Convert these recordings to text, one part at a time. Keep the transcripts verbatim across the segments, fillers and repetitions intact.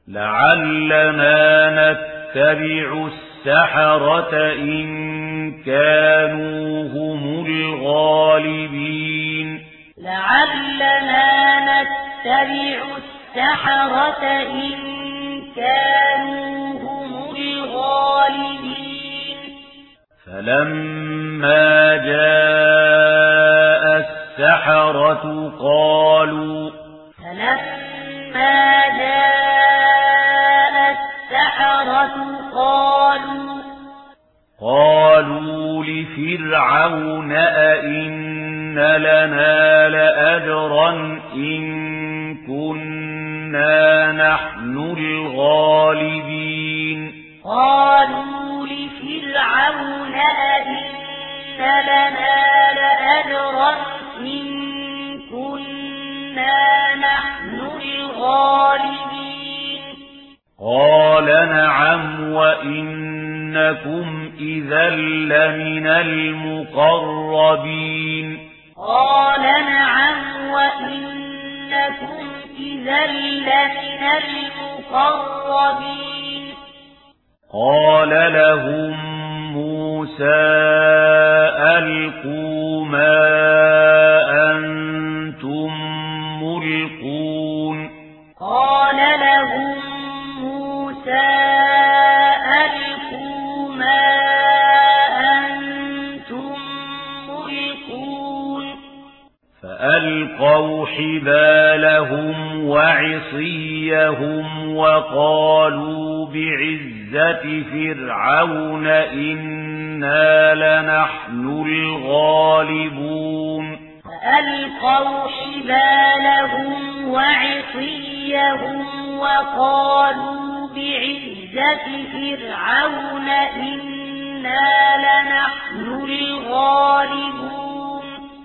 لعلنا نتبع السحرة إن كانوا هم الغالبين لعلنا نتبع السحرة إن كانوا هم الغالبين فلما جاء السحرة قالوا فلما جاء السحرة قالوا قالوا لفرعون أئن لنا لأجرا إن كنا نحن الغالبين قالوا لفرعون أئن لنا لأجرا إن كنا نحن الغالبين قال نعم وإنكم إذا لمن المقربين قال نعم وإنكم إذا لمن المقربين قال لهم موسى ألقوا ما أنتم ملقون قال لهم موسى ألقوا ما أنتم ملقون فألقوا حبالهم وعصيهم وقالوا بعزة فرعون إنا لنحن الغالبون فألقوا حبالهم وعصيهم وقالوا بعزة فرعون إنا لنحن الغالبون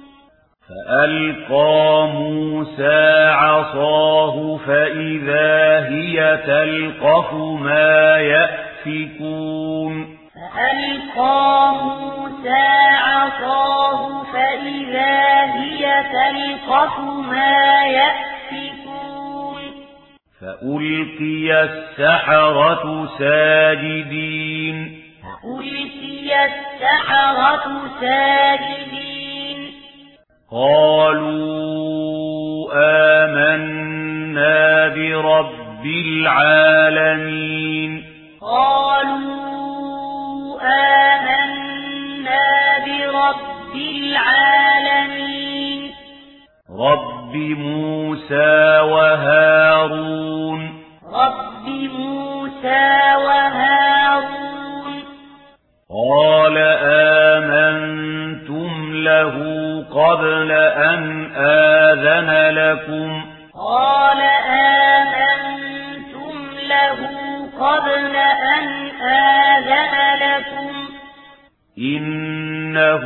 فألقى موسى عصاه فإذا هي تلقف ما يأفكون فألقى موسى عصاه فإذا هي تلقف ما يأفكون فألقي السحرة ساجدين فألقي السحرة ساجدين قالوا آمنا برب العالمين قالوا آمنا برب العالمين رب موسى وهارون رب موسى وهارون قال آمنتم له قبل أن آذن لكم قال آمنتم له قبل أن آذن لكم إنه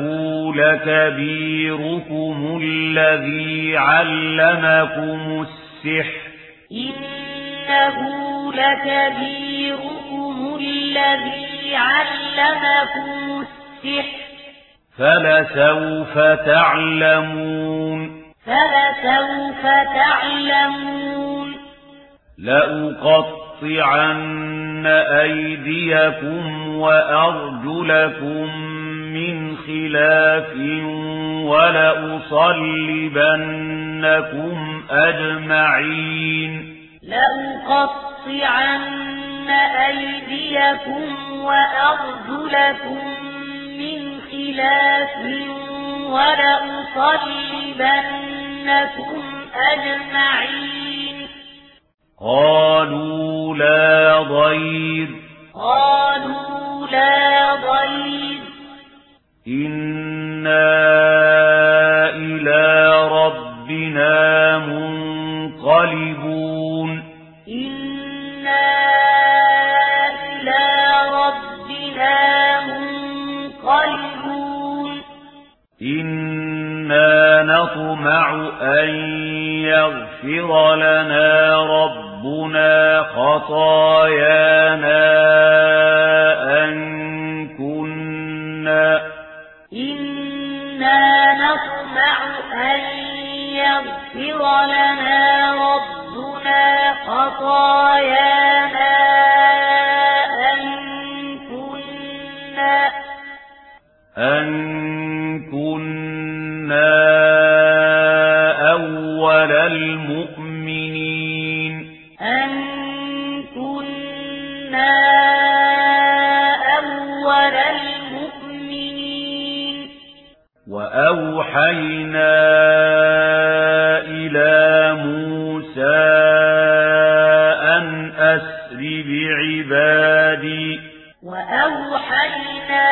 لكبيركم الذي علمكم السحر إنه لكبيركم الذي علمكم السحر فلسوف تعلمون فلسوف تعلمون لأقطعن أيديكم وأرجلكم من خلاف ولأصلبنكم أجمعين لأقطعن أيديكم وأرجلكم من خلاف ولأصلبنكم أجمعين قالوا لا ضير قالوا لا ضير إنا إلى ربنا منقلبون إنا إلى ربنا منقلبون إنا نطمع أن يغفر لنا ربنا خطايانا أن كنا إنا نطمع أن يغفر لنا ربنا خطايانا أن كنا أن كنا أول المؤمنين أن كنا أول المؤمنين وأوحينا إلى موسى أن أسر بعبادي وأوحينا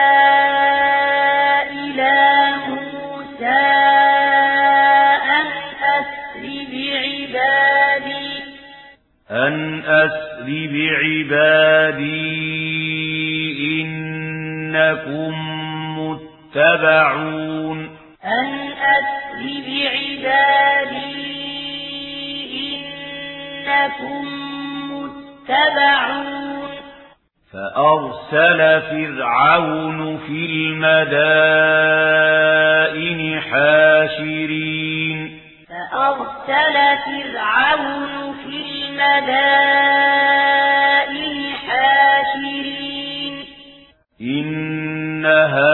إلى موسى أن أسر بعبادي أن أسر بعبادي إنكم متبعون أن أسر بعبادي إنكم متبعون فأرسل فرعون في المدائن حاشرين فأرسل فرعون في المدائن حاشرين إن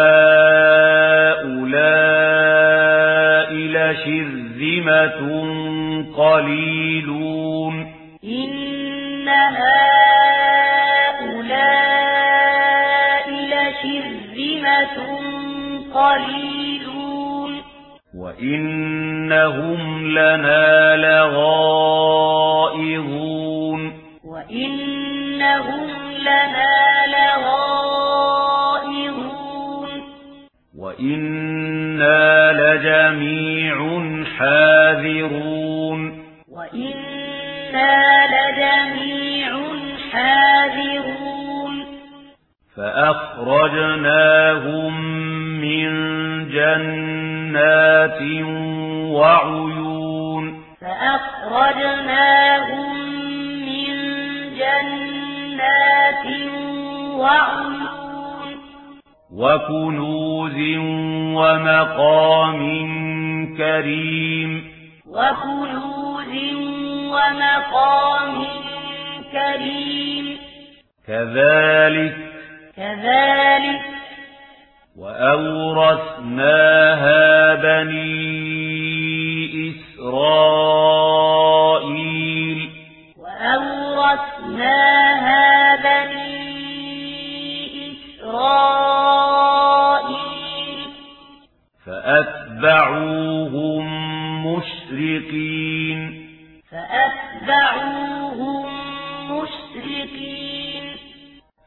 هؤلاء لشرذمة قليلون إن هؤلاء لشرذمة قليلون وإنهم لنا لغائظون وإنهم لنا لغائظون وإنا لجميع حاذرون وإنا لجميع حاذرون فأخرجناهم من جنات وعيون فأخرجناهم من جنات وعيون وكنوز ومقام كريم وكنوز ومقام كريم كذلك كذلك وأورثناها بني إسرائيل وأورثناها بني إسرائيل فأتبعوهم مشرقين فأتبعوهم مشرقين